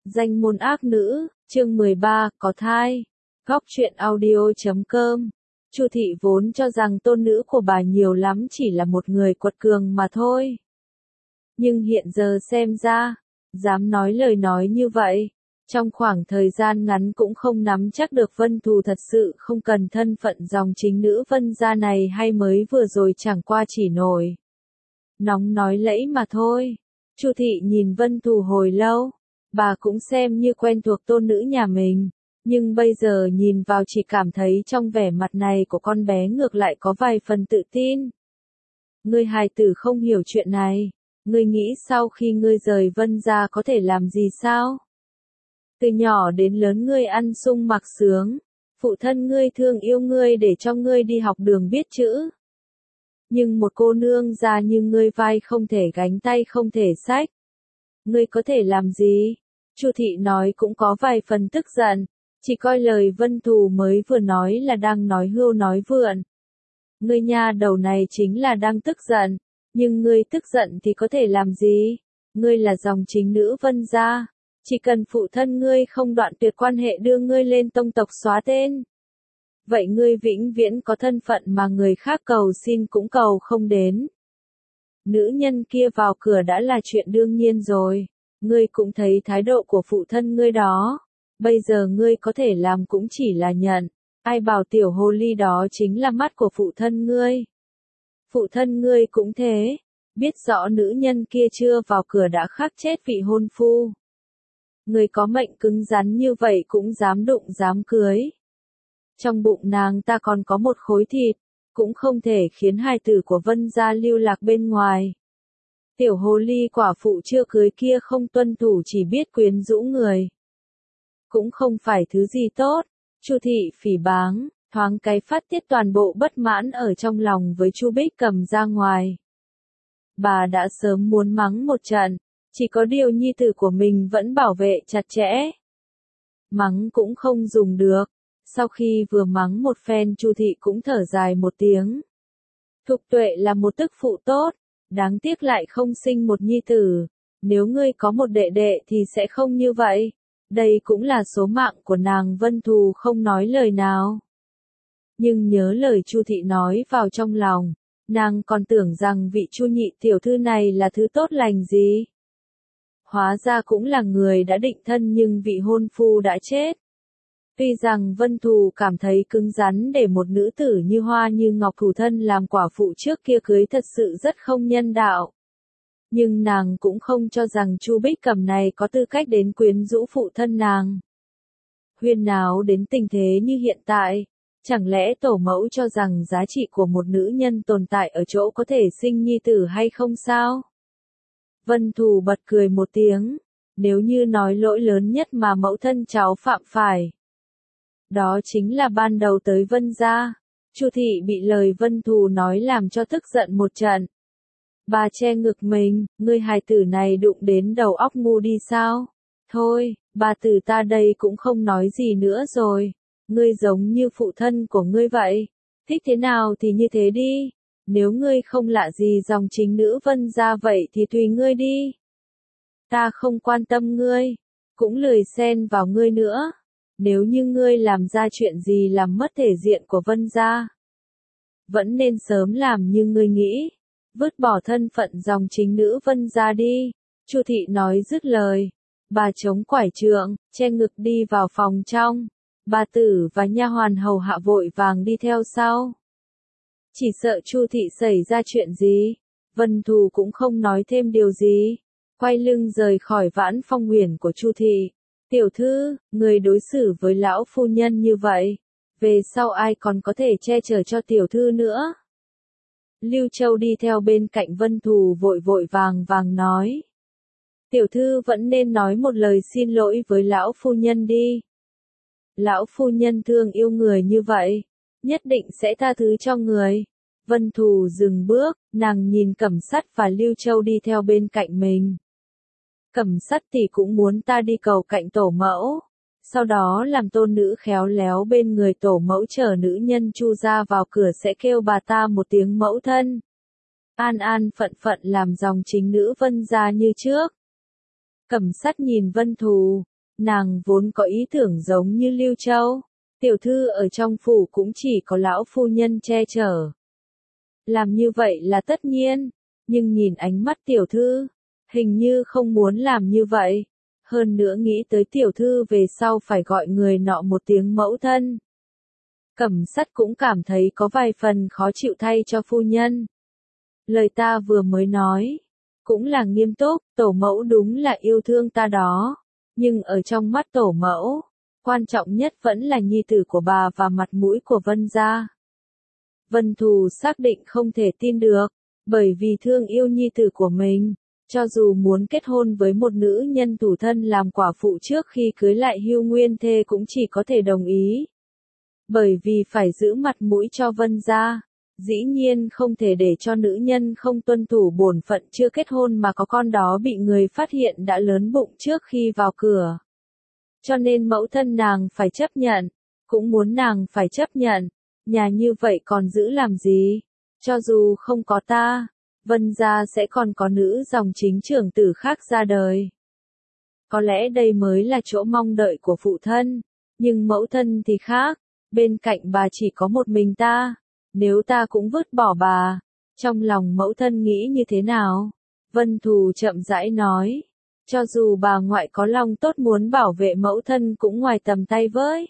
Danh môn ác nữ, chương 13, có thai. Góc truyện audio.com. Chu thị vốn cho rằng tôn nữ của bà nhiều lắm chỉ là một người quật cường mà thôi. Nhưng hiện giờ xem ra, dám nói lời nói như vậy, trong khoảng thời gian ngắn cũng không nắm chắc được Vân Thù thật sự không cần thân phận dòng chính nữ Vân gia này hay mới vừa rồi chẳng qua chỉ nổi nóng nói lẫy mà thôi. Chu thị nhìn Vân Thù hồi lâu, bà cũng xem như quen thuộc tôn nữ nhà mình, nhưng bây giờ nhìn vào chỉ cảm thấy trong vẻ mặt này của con bé ngược lại có vài phần tự tin. Ngươi hài tử không hiểu chuyện này, ngươi nghĩ sau khi ngươi rời Vân gia có thể làm gì sao? Từ nhỏ đến lớn ngươi ăn sung mặc sướng, phụ thân ngươi thương yêu ngươi để cho ngươi đi học đường biết chữ. Nhưng một cô nương già như ngươi vai không thể gánh tay không thể xách. Ngươi có thể làm gì? Chu thị nói cũng có vài phần tức giận, chỉ coi lời Vân Thù mới vừa nói là đang nói hưu nói vượn. Ngươi nha đầu này chính là đang tức giận, nhưng ngươi tức giận thì có thể làm gì? Ngươi là dòng chính nữ Vân gia, chỉ cần phụ thân ngươi không đoạn tuyệt quan hệ đưa ngươi lên tông tộc xóa tên. Vậy ngươi vĩnh viễn có thân phận mà người khác cầu xin cũng cầu không đến. Nữ nhân kia vào cửa đã là chuyện đương nhiên rồi, ngươi cũng thấy thái độ của phụ thân ngươi đó, bây giờ ngươi có thể làm cũng chỉ là nhận, ai bảo tiểu hồ ly đó chính là mắt của phụ thân ngươi. Phụ thân ngươi cũng thế, biết rõ nữ nhân kia chưa vào cửa đã khắc chết vị hôn phu. Ngươi có mệnh cứng rắn như vậy cũng dám đụng dám cưới. Trong bụng nàng ta còn có một khối thịt, cũng không thể khiến hài tử của Vân gia lưu lạc bên ngoài. Tiểu hồ ly quả phụ chưa cưới kia không tuân thủ chỉ biết quyến rũ người. Cũng không phải thứ gì tốt. Chu thị phỉ báng, thoáng cái phát tiết toàn bộ bất mãn ở trong lòng với Chu Bích Cầm ra ngoài. Bà đã sớm muốn mắng một trận, chỉ có điều nhi tử của mình vẫn bảo vệ chặt chẽ. Mắng cũng không dùng được. Sau khi vừa mắng một phen Chu thị cũng thở dài một tiếng. Thục Tuệ là một tức phụ tốt, đáng tiếc lại không sinh một nhi tử. Nếu ngươi có một đệ đệ thì sẽ không như vậy. Đây cũng là số mạng của nàng Vân Thù không nói lời nào. Nhưng nhớ lời Chu thị nói vào trong lòng, nàng còn tưởng rằng vị Chu nhị tiểu thư này là thứ tốt lành gì. Hóa ra cũng là người đã định thân nhưng vị hôn phu đã chết. Tuy rằng Vân Thù cảm thấy cứng rắn để một nữ tử như Hoa như Ngọc thủ thân làm quả phụ trước kia cưới thật sự rất không nhân đạo. Nhưng nàng cũng không cho rằng Chu Bích Cầm này có tư cách đến quyến rũ phụ thân nàng. Huyên náo đến tình thế như hiện tại, chẳng lẽ tổ mẫu cho rằng giá trị của một nữ nhân tồn tại ở chỗ có thể sinh nhi tử hay không sao? Vân Thù bật cười một tiếng, nếu như nói lỗi lớn nhất mà mẫu thân cháu phạm phải. Đó chính là ban đầu tới Vân gia. Chu thị bị lời Vân Thù nói làm cho tức giận một trận. Bà che ngực mình, ngươi hài tử này đụng đến đầu óc ngu đi sao? Thôi, bà tử ta đây cũng không nói gì nữa rồi. Ngươi giống như phụ thân của ngươi vậy. Thích thế nào thì như thế đi. Nếu ngươi không lạ gì dòng chính nữ Vân gia vậy thì tùy ngươi đi. Ta không quan tâm ngươi, cũng lười xen vào ngươi nữa. Nếu như ngươi làm ra chuyện gì làm mất thể diện của Vân gia, vẫn nên sớm làm như ngươi nghĩ, vứt bỏ thân phận dòng chính nữ Vân gia đi. Chu thị nói dứt lời, bà chống quải trượng, che ngực đi vào phòng trong. Bà tử và nha hoàn hầu hạ vội vàng đi theo sau. Chỉ sợ Chu thị xảy ra chuyện gì, Vân Thù cũng không nói thêm điều gì, quay lưng rời khỏi Vãn Phong Uyển của Chu thị. Tiểu thư, người đối xử với lão phu nhân như vậy, về sau ai còn có thể che chở cho tiểu thư nữa? Lưu Châu đi theo bên cạnh Vân Thù vội vội vàng vàng nói. Tiểu thư vẫn nên nói một lời xin lỗi với lão phu nhân đi. Lão phu nhân thương yêu người như vậy, nhất định sẽ tha thứ cho người. Vân Thù dừng bước, nàng nhìn Cẩm Sắt và Lưu Châu đi theo bên cạnh mình. Cẩm Sắt thì cũng muốn ta đi cầu cạnh tổ mẫu, sau đó làm tôn nữ khéo léo bên người tổ mẫu chờ nữ nhân Chu gia vào cửa sẽ kêu bà ta một tiếng mẫu thân. An an phận phận làm dòng chính nữ Vân gia như trước. Cẩm Sắt nhìn Vân Thù, Nàng vốn có ý tưởng giống như Lưu Châu. Tiểu thư ở trong phủ cũng chỉ có lão phu nhân che chở. Làm như vậy là tất nhiên, nhưng nhìn ánh mắt tiểu thư, hình như không muốn làm như vậy. Hơn nữa nghĩ tới tiểu thư về sau phải gọi người nọ một tiếng mẫu thân. Cẩm Sắt cũng cảm thấy có vài phần khó chịu thay cho phu nhân. Lời ta vừa mới nói, cũng là nghiêm túc, tổ mẫu đúng là yêu thương ta đó. Nhưng ở trong mắt tổ mẫu, quan trọng nhất vẫn là nhi tử của bà và mặt mũi của Vân gia. Vân Thù xác định không thể tin được, bởi vì thương yêu nhi tử của mình, cho dù muốn kết hôn với một nữ nhân thủ thân làm quả phụ trước khi cưới lại hưu nguyên thê cũng chỉ có thể đồng ý. Bởi vì phải giữ mặt mũi cho Vân gia, dĩ nhiên không thể để cho nữ nhân không tuân thủ bổn phận chưa kết hôn mà có con đó bị người phát hiện đã lớn bụng trước khi vào cửa. Cho nên mẫu thân nàng phải chấp nhận, cũng muốn nàng phải chấp nhận, nhà như vậy còn giữ làm gì, cho dù không có ta, Vân gia sẽ còn có nữ dòng chính trưởng tử khác ra đời. Có lẽ đây mới là chỗ mong đợi của phụ thân, nhưng mẫu thân thì khác, bên cạnh bà chỉ có một mình ta, nếu ta cũng vứt bỏ bà, trong lòng mẫu thân nghĩ như thế nào? Vân Thù chậm rãi nói, cho dù bà ngoại có lòng tốt muốn bảo vệ mẫu thân cũng ngoài tầm tay với.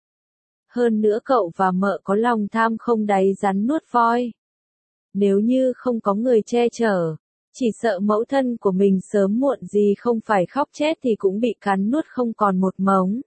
Hơn nữa cậu và mợ có lòng tham không đáy rắn nuốt voi. Nếu như không có người che chở, chỉ sợ mẫu thân của mình sớm muộn gì không phải khóc chết thì cũng bị cắn nuốt không còn một mống.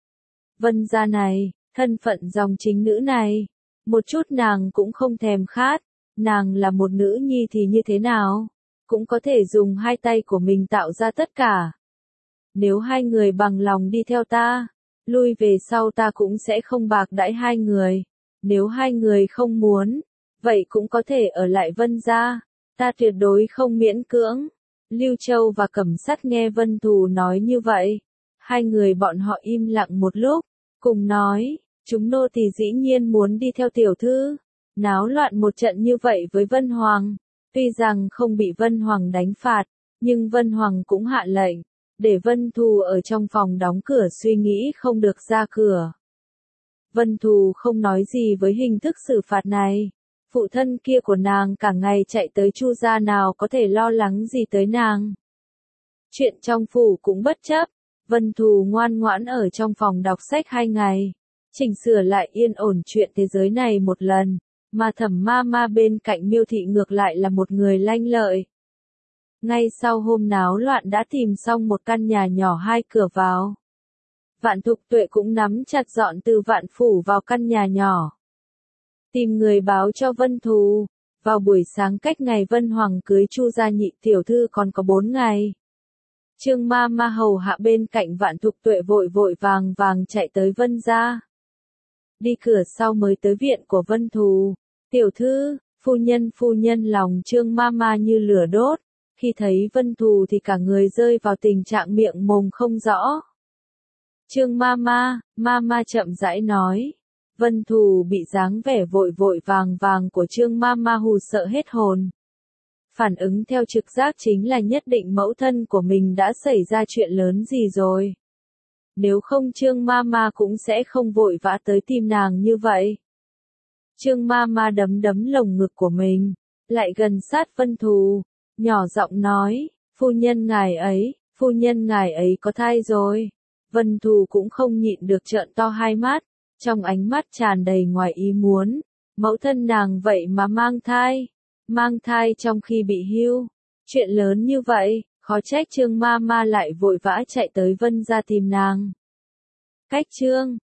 Vân gia này, thân phận dòng chính nữ này, một chút nàng cũng không thèm khát, nàng là một nữ nhi thì như thế nào, cũng có thể dùng hai tay của mình tạo ra tất cả. Nếu hai người bằng lòng đi theo ta, lui về sau ta cũng sẽ không bạc đãi hai người, nếu hai người không muốn, vậy cũng có thể ở lại Vân gia, ta tuyệt đối không miễn cưỡng. Lưu Châu và Cẩm Sắt nghe Vân Thù nói như vậy, hai người bọn họ im lặng một lúc, cùng nói, chúng nô tỳ dĩ nhiên muốn đi theo tiểu thư, náo loạn một trận như vậy với Vân Hoàng, tuy rằng không bị Vân Hoàng đánh phạt, nhưng Vân Hoàng cũng hạ lệnh, để Vân Thù ở trong phòng đóng cửa suy nghĩ không được ra cửa. Vân Thù không nói gì với hình thức xử phạt này, phụ thân kia của nàng cả ngày chạy tới Chu gia nào có thể lo lắng gì tới nàng. Chuyện trong phủ cũng bất chấp, Vân Thù ngoan ngoãn ở trong phòng đọc sách 2 ngày, chỉnh sửa lại yên ổn chuyện thế giới này một lần, mà Thẩm ma ma bên cạnh Miêu thị ngược lại là một người lanh lợi. Ngay sau hôm náo loạn đã tìm xong một căn nhà nhỏ 2 cửa vào. Vạn Thục Tuệ cũng nắm chặt dọn từ Vạn Phủ vào căn nhà nhỏ. Tìm người báo cho Vân Thù, vào buổi sáng cách ngày Vân Hoàng cưới Chu gia nhị tiểu thư còn có 4 ngày. Trương ma ma hầu hạ bên cạnh Vạn Thục Tuệ vội vội vàng vàng chạy tới Vân gia. Đi cửa sau mới tới viện của Vân Thù, tiểu thư, phu nhân lòng Trương ma ma như lửa đốt, khi thấy Vân Thù thì cả người rơi vào tình trạng miệng mồm không rõ. Trương ma ma chậm rãi nói. Vân Thù bị dáng vẻ vội vội vàng vàng của Trương ma ma hù sợ hết hồn. Phản ứng theo trực giác chính là nhất định mẫu thân của mình đã xảy ra chuyện lớn gì rồi. Nếu không Trương ma ma cũng sẽ không vội vã tới tìm nàng như vậy. Trương ma ma đấm đấm lồng ngực của mình, lại gần sát Vân Thù, nhỏ giọng nói, phu nhân ngài ấy có thai rồi. Vân Thù cũng không nhịn được trợn to hai mắt, trong ánh mắt tràn đầy ngoài ý muốn, mẫu thân nàng vậy mà mang thai trong khi bị hưu. Chuyện lớn như vậy, khó trách Trương ma ma lại vội vã chạy tới Vân gia tìm nàng. Cách chương